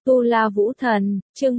Tu La Vũ Thần, chương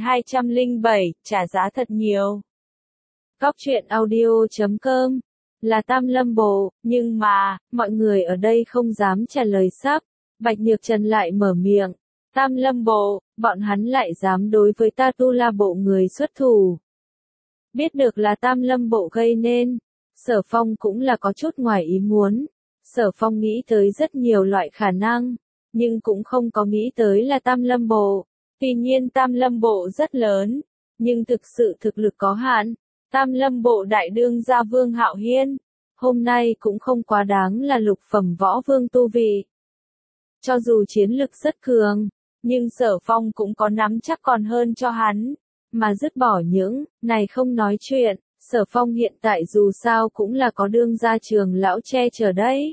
1207, trả giá thật nhiều. Góc truyện audio.com, là Tam Lâm Bộ, nhưng mà, mọi người ở đây không dám trả lời sắp. Bạch Nhược Trần lại mở miệng. Tam Lâm Bộ, bọn hắn lại dám đối với ta Tu La Bộ người xuất thủ. Biết được là Tam Lâm Bộ gây nên, Sở Phong cũng là có chút ngoài ý muốn. Sở Phong nghĩ tới rất nhiều loại khả năng, nhưng cũng không có nghĩ tới là Tam Lâm Bộ. Tuy nhiên Tam Lâm Bộ rất lớn, nhưng thực sự thực lực có hạn. Tam Lâm Bộ đại đương gia Vương Hạo Hiên, hôm nay cũng không quá đáng là lục phẩm võ vương tu vị. Cho dù chiến lực rất cường, nhưng Sở Phong cũng có nắm chắc còn hơn cho hắn, mà dứt bỏ những này không nói chuyện. Sở Phong hiện tại dù sao cũng là có đương gia Trường lão che chở đấy.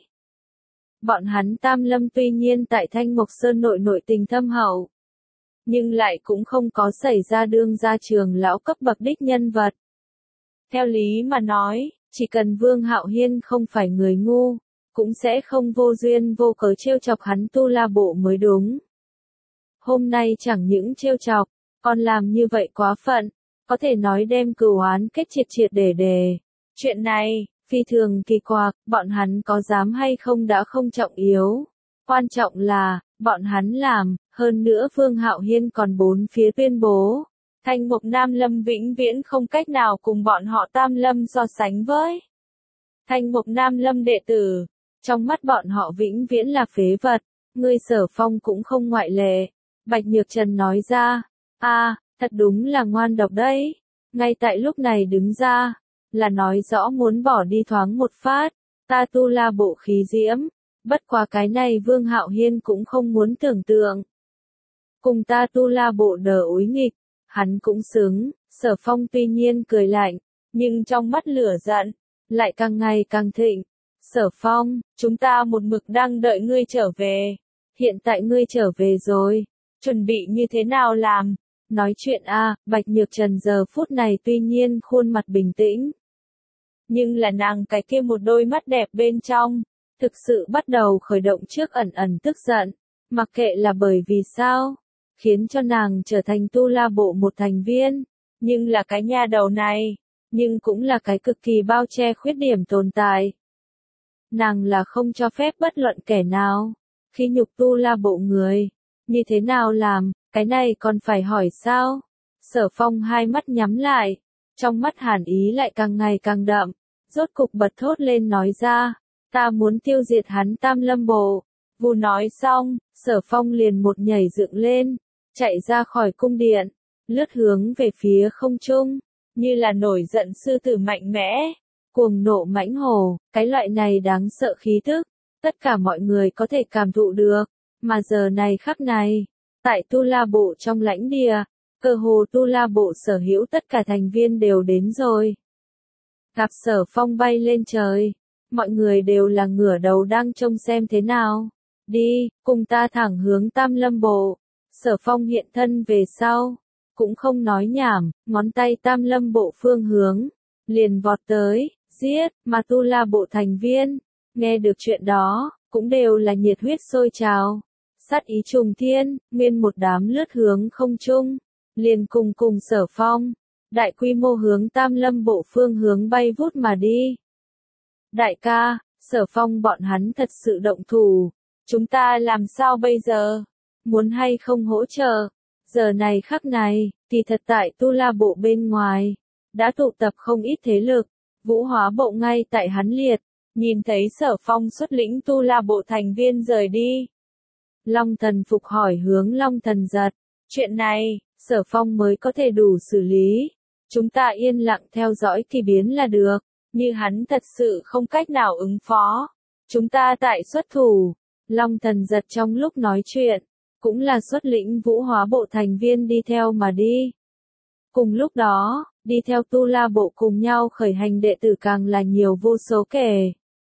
Bọn hắn Tam Lâm tuy nhiên tại Thanh Mộc Sơn nội tình thâm hậu, nhưng lại cũng không có xảy ra đương gia Trường lão cấp bậc đích nhân vật. Theo lý mà nói, chỉ cần Vương Hạo Hiên không phải người ngu, cũng sẽ không vô duyên vô cớ trêu chọc hắn Tu La Bộ mới đúng. Hôm nay chẳng những trêu chọc, còn làm như vậy quá phận, có thể nói đem cừu oán kết triệt để. Chuyện này, phi thường kỳ quặc, bọn hắn có dám hay không đã không trọng yếu. Quan trọng là, bọn hắn làm, hơn nữa Vương Hạo Hiên còn bốn phía tuyên bố. Thanh Mộc Nam Lâm vĩnh viễn không cách nào cùng bọn họ Tam Lâm so sánh với. Thanh Mộc Nam Lâm đệ tử, trong mắt bọn họ vĩnh viễn là phế vật, ngươi Sở Phong cũng không ngoại lệ. Bạch Nhược Trần nói ra, thật đúng là ngoan độc đấy. Ngay tại lúc này đứng ra, là nói rõ muốn bỏ đi thoáng một phát, ta Tu La Bộ khí diễm, bất quá cái này Vương Hạo Hiên cũng không muốn tưởng tượng. Cùng ta Tu La Bộ đờ úi nghịch, hắn cũng xứng. Sở Phong tuy nhiên cười lạnh, nhưng trong mắt lửa giận, lại càng ngày càng thịnh. Sở Phong, chúng ta một mực đang đợi ngươi trở về, hiện tại ngươi trở về rồi, chuẩn bị như thế nào làm? Nói chuyện Bạch Nhược Trần giờ phút này tuy nhiên khuôn mặt bình tĩnh, nhưng là nàng cái kia một đôi mắt đẹp bên trong, thực sự bắt đầu khởi động trước ẩn tức giận, mặc kệ là bởi vì sao, khiến cho nàng trở thành Tu La Bộ một thành viên, nhưng là cái nha đầu này, nhưng cũng là cái cực kỳ bao che khuyết điểm tồn tại. Nàng là không cho phép bất luận kẻ nào, khi nhục Tu La Bộ người, như thế nào làm, cái này còn phải hỏi sao? Sở Phong hai mắt nhắm lại, trong mắt hàn ý lại càng ngày càng đậm, rốt cục bật thốt lên nói ra, ta muốn tiêu diệt hắn Tam Lâm Bộ. Vù nói xong, Sở Phong liền một nhảy dựng lên, chạy ra khỏi cung điện, lướt hướng về phía không trung, như là nổi giận sư tử mạnh mẽ, cuồng nộ mãnh hổ, cái loại này đáng sợ khí tức, tất cả mọi người có thể cảm thụ được, mà giờ này khắc này, tại Tu La Bộ trong lãnh địa, cơ hồ Tu La Bộ sở hữu tất cả thành viên đều đến rồi. Gặp Sở Phong bay lên trời, mọi người đều là ngửa đầu đang trông xem thế nào. Đi, cùng ta thẳng hướng Tam Lâm Bộ. Sở Phong hiện thân về sau, cũng không nói nhảm, ngón tay Tam Lâm Bộ phương hướng, liền vọt tới, giết, mà Tu La Bộ thành viên, nghe được chuyện đó, cũng đều là nhiệt huyết sôi trào. Sát ý trùng thiên, nguyên một đám lướt hướng không trung, liền cùng Sở Phong, đại quy mô hướng Tam Lâm Bộ phương hướng bay vút mà đi. Đại ca, Sở Phong bọn hắn thật sự động thủ, chúng ta làm sao bây giờ? Muốn hay không hỗ trợ? Giờ này khắc này, thì thật tại Tu La Bộ bên ngoài, đã tụ tập không ít thế lực, Vũ Hóa Bộ ngay tại hắn liệt, nhìn thấy Sở Phong xuất lĩnh Tu La Bộ thành viên rời đi. Long Thần Phục hỏi hướng Long Thần Giật, chuyện này, Sở Phong mới có thể đủ xử lý, chúng ta yên lặng theo dõi kỳ biến là được, như hắn thật sự không cách nào ứng phó, chúng ta tại xuất thủ. Long Thần Giật trong lúc nói chuyện, cũng là xuất lĩnh Vũ Hóa Bộ thành viên đi theo mà đi. Cùng lúc đó, đi theo Tu La Bộ cùng nhau khởi hành đệ tử càng là nhiều vô số kể.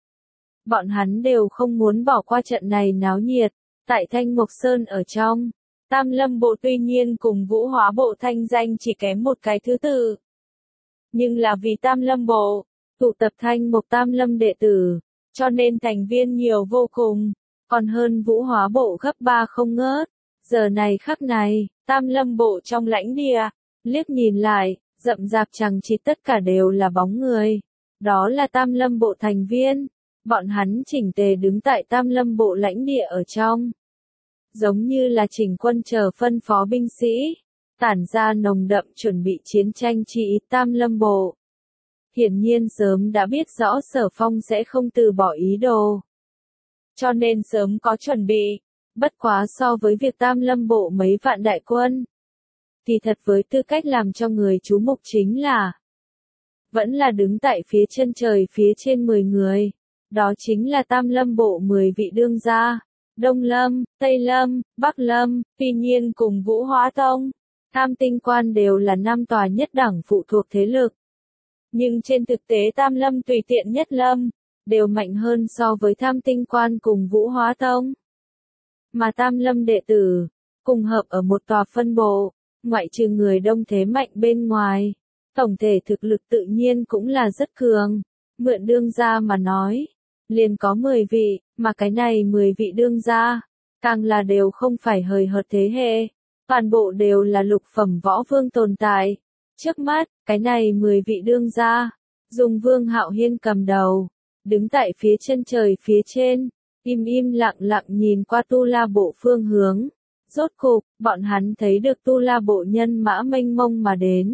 Bọn hắn đều không muốn bỏ qua trận này náo nhiệt. Tại Thanh Mộc Sơn ở trong, Tam Lâm Bộ tuy nhiên cùng Vũ Hóa Bộ thanh danh chỉ kém một cái thứ tự. Nhưng là vì Tam Lâm Bộ, tụ tập Thanh Mộc Tam Lâm đệ tử, cho nên thành viên nhiều vô cùng, còn hơn Vũ Hóa Bộ gấp 3 không ngớt. Giờ này khắc này, Tam Lâm Bộ trong lãnh địa, liếc nhìn lại, rậm rạp chằng chịt tất cả đều là bóng người. Đó là Tam Lâm Bộ thành viên. Bọn hắn chỉnh tề đứng tại Tam Lâm Bộ lãnh địa ở trong. Giống như là chỉnh quân chờ phân phó binh sĩ, tản ra nồng đậm chuẩn bị chiến tranh chi ý Tam Lâm Bộ. Hiển nhiên sớm đã biết rõ Sở Phong sẽ không từ bỏ ý đồ. Cho nên sớm có chuẩn bị. Bất quá so với việc Tam Lâm Bộ mấy vạn đại quân, thì thật với tư cách làm cho người chú mục chính là vẫn là đứng tại phía chân trời phía trên 10 người. Đó chính là Tam Lâm Bộ 10 vị đương gia. Đông Lâm, Tây Lâm, Bắc Lâm, tuy nhiên cùng Vũ Hóa Tông, Tam Tinh Quan đều là 5 tòa nhất đẳng phụ thuộc thế lực. Nhưng trên thực tế Tam Lâm tùy tiện nhất lâm, đều mạnh hơn so với Tam Tinh Quan cùng Vũ Hóa Tông. Mà Tam Lâm đệ tử, cùng hợp ở một tòa phân bộ, ngoại trừ người đông thế mạnh bên ngoài, tổng thể thực lực tự nhiên cũng là rất cường. Mượn đương gia mà nói, liền có 10 vị, mà cái này 10 vị đương gia, càng là đều không phải hời hợt thế hệ, toàn bộ đều là lục phẩm võ vương tồn tại. Trước mắt, cái này 10 vị đương gia, dùng Vương Hạo Hiên cầm đầu, đứng tại phía chân trời phía trên, im lặng lặng nhìn qua Tu La Bộ phương hướng. Rốt cục, bọn hắn thấy được Tu La Bộ nhân mã mênh mông mà đến.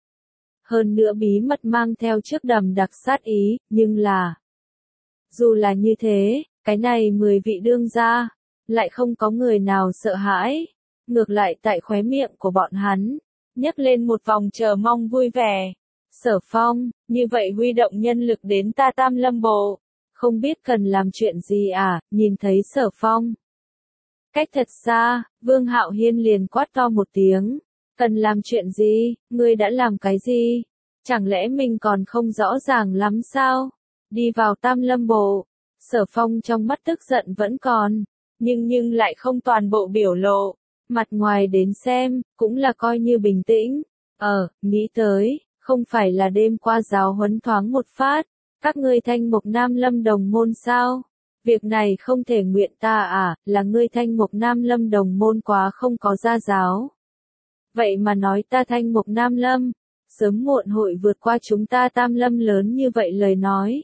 Hơn nữa bí mật mang theo trước đầm đặc sát ý, nhưng là dù là như thế, cái này 10 vị đương gia, lại không có người nào sợ hãi. Ngược lại tại khóe miệng của bọn hắn, nhấc lên một vòng chờ mong vui vẻ. Sở Phong, như vậy huy động nhân lực đến ta Tam Lâm Bộ, không biết cần làm chuyện gì à? Nhìn thấy Sở Phong cách thật xa, Vương Hạo Hiên liền quát to một tiếng. Cần làm chuyện gì? Ngươi đã làm cái gì? Chẳng lẽ mình còn không rõ ràng lắm sao? Đi vào Tam Lâm Bộ, Sở Phong trong mắt tức giận vẫn còn, nhưng lại không toàn bộ biểu lộ. Mặt ngoài đến xem, cũng là coi như bình tĩnh. Nghĩ tới, không phải là đêm qua giáo huấn thoáng một phát, các ngươi Thanh Mộc Nam Lâm đồng môn sao? Việc này không thể nguyện ta à, là ngươi Thanh Mộc Nam Lâm đồng môn quá không có gia giáo. Vậy mà nói ta Thanh Mộc Nam Lâm, sớm muộn hội vượt qua chúng ta Tam Lâm lớn như vậy lời nói.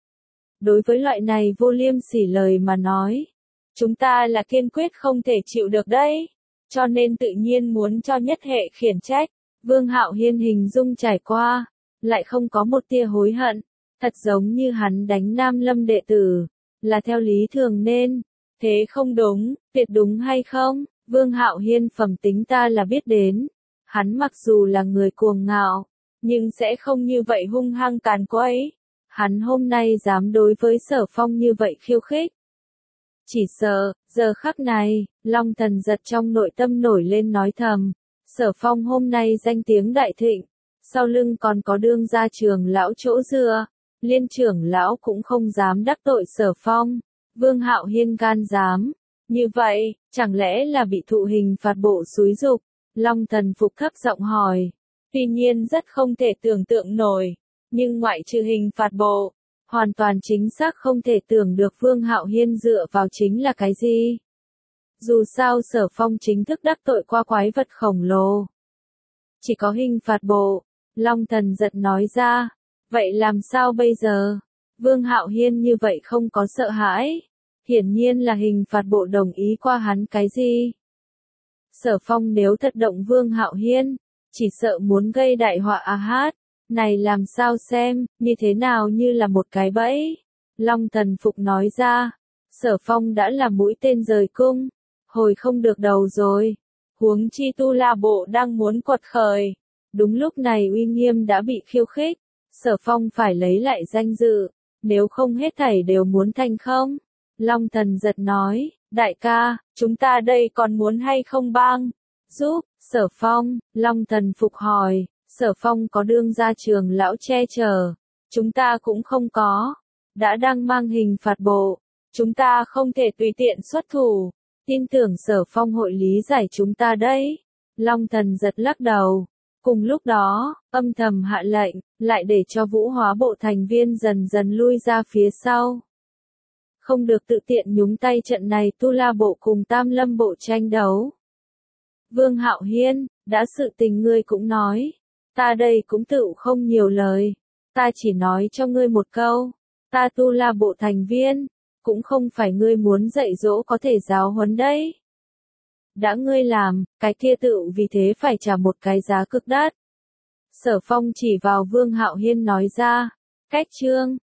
Đối với loại này vô liêm sỉ lời mà nói, chúng ta là kiên quyết không thể chịu được đấy, cho nên tự nhiên muốn cho nhất hệ khiển trách. Vương Hạo Hiên hình dung trải qua, lại không có một tia hối hận, thật giống như hắn đánh Nam Lâm đệ tử, là theo lý thường nên, thế không đúng, tuyệt đúng hay không? Vương Hạo Hiên phẩm tính ta là biết đến, hắn mặc dù là người cuồng ngạo, nhưng sẽ không như vậy hung hăng càn quấy. Hắn hôm nay dám đối với Sở Phong như vậy khiêu khích. Chỉ sợ, giờ khắc này, Long Thần giật trong nội tâm nổi lên nói thầm, Sở Phong hôm nay danh tiếng đại thịnh, sau lưng còn có đương gia trường lão chỗ dựa, liên trưởng lão cũng không dám đắc tội Sở Phong. Vương Hạo Hiên gan dám. Như vậy, chẳng lẽ là bị thụ hình phạt bộ xúi dục? Long Thần phục thấp giọng hỏi. Tuy nhiên rất không thể tưởng tượng nổi, nhưng ngoại trừ hình phạt bộ, hoàn toàn chính xác không thể tưởng được Vương Hạo Hiên dựa vào chính là cái gì. Dù sao Sở Phong chính thức đắc tội qua quái vật khổng lồ. Chỉ có hình phạt bộ, Long Thần giật nói ra. Vậy làm sao bây giờ? Vương Hạo Hiên như vậy không có sợ hãi. Hiển nhiên là hình phạt bộ đồng ý qua hắn cái gì. Sở Phong nếu thật động Vương Hạo Hiên, chỉ sợ muốn gây đại họa à hát. Này làm sao xem, như thế nào như là một cái bẫy. Long Thần Phục nói ra. Sở Phong đã là mũi tên rời cung. Hồi không được đầu rồi. Huống chi Tu La Bộ đang muốn quật khởi. Đúng lúc này uy nghiêm đã bị khiêu khích. Sở Phong phải lấy lại danh dự. Nếu không hết thảy đều muốn thành không. Long Thần giật nói, đại ca, chúng ta đây còn muốn hay không bang? Giúp, Sở Phong, Long Thần Phục hỏi, Sở Phong có đương gia trường lão che chở, chúng ta cũng không có, đã đang mang hình phạt bộ, chúng ta không thể tùy tiện xuất thủ, tin tưởng Sở Phong hội lý giải chúng ta đấy. Long Thần giật lắc đầu, cùng lúc đó, âm thầm hạ lệnh, lại để cho Vũ Hóa Bộ thành viên dần dần lui ra phía sau. Không được tự tiện nhúng tay trận này Tu La Bộ cùng Tam Lâm Bộ tranh đấu. Vương Hạo Hiên, đã sự tình ngươi cũng nói. Ta đây cũng tựu không nhiều lời. Ta chỉ nói cho ngươi một câu. Ta tu la bộ thành viên. Cũng không phải ngươi muốn dạy dỗ có thể giáo huấn đấy. Đã ngươi làm, cái kia tựu vì thế phải trả một cái giá cực đắt. Sở Phong chỉ vào Vương Hạo Hiên nói ra. Cách chương.